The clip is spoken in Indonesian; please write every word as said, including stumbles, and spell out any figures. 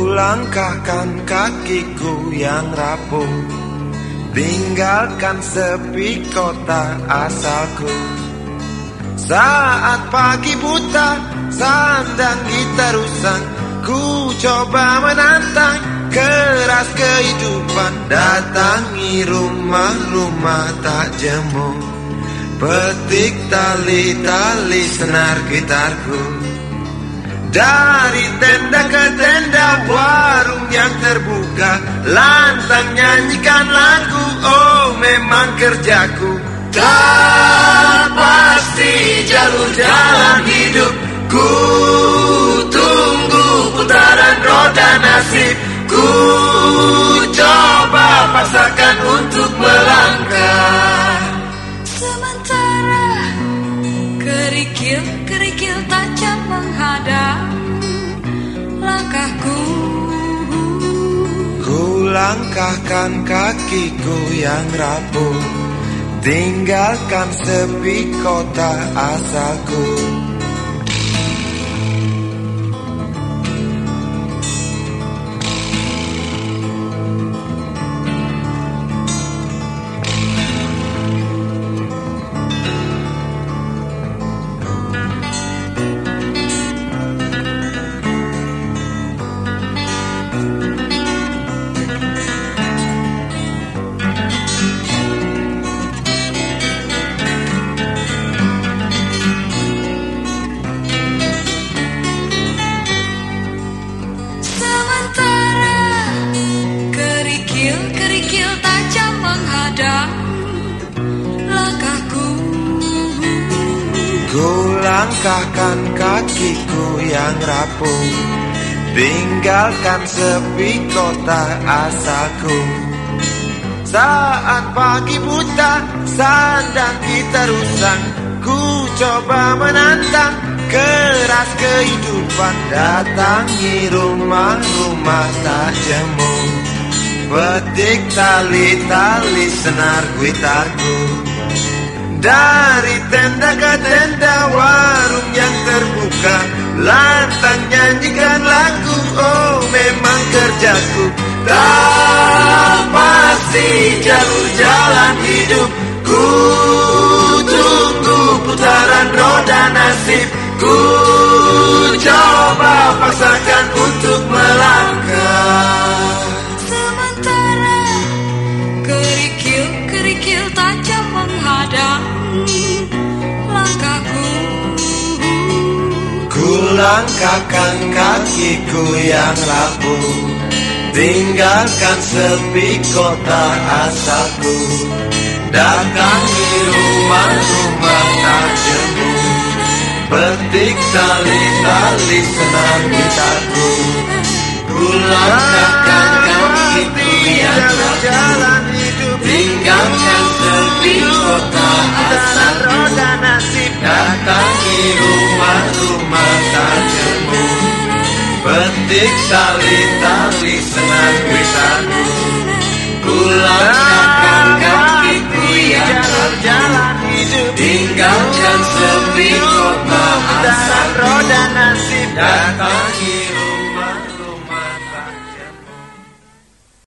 Langkahkan kakiku yang rapuh, tinggalkan sepi kota asalku. Saat pagi buta, sandang gitar usang, ku coba menantang keras kehidupan. Datangi rumah-rumah tak jemu, petik tali-tali senar gitarku. Dari tenda ke tenda, warung yang terbuka, lantang nyanyikan lagu, oh memang kerjaku. Tak pasti jalur jalan hidup, ku tunggu putaran roda nasib. Ku coba paksakan untuk melangkah. Sementara kerikil-kerikil tajam menghadang langkahku, ku langkahkan kakiku yang rapuh, tinggalkan sepi kota asalku. kerikil tajam menghadang langkahku, ku langkahkan kakiku yang rapuh, tinggalkan sepi kota asalku. Saat pagi buta, sandang gitar usang, ku coba menantang keras kehidupan. Datangi rumah-rumah tak jemu, petik tali-tali senar gitarku. Dari tenda ke tenda, warung yang terbuka, lantang nyanyikan lagu, oh memang kerjaku. Tak pasti jalur jalan hidup, ku tunggu putaran roda nasib. Ku coba paksakan untuk melangkah. Sementara kerikil-kerikil tajam menghadang langkahku, ku langkahkan kakiku yang rapuh, tinggalkan sepi kota asalku. Datangi rumah-rumah tak jemu, petik tali-tali senar gitarku. Ku langkahkan kakiku yang rapuh, tinggalkan sepi kota asalku. Datangi rumah-rumah tak jemu, petik tali-tali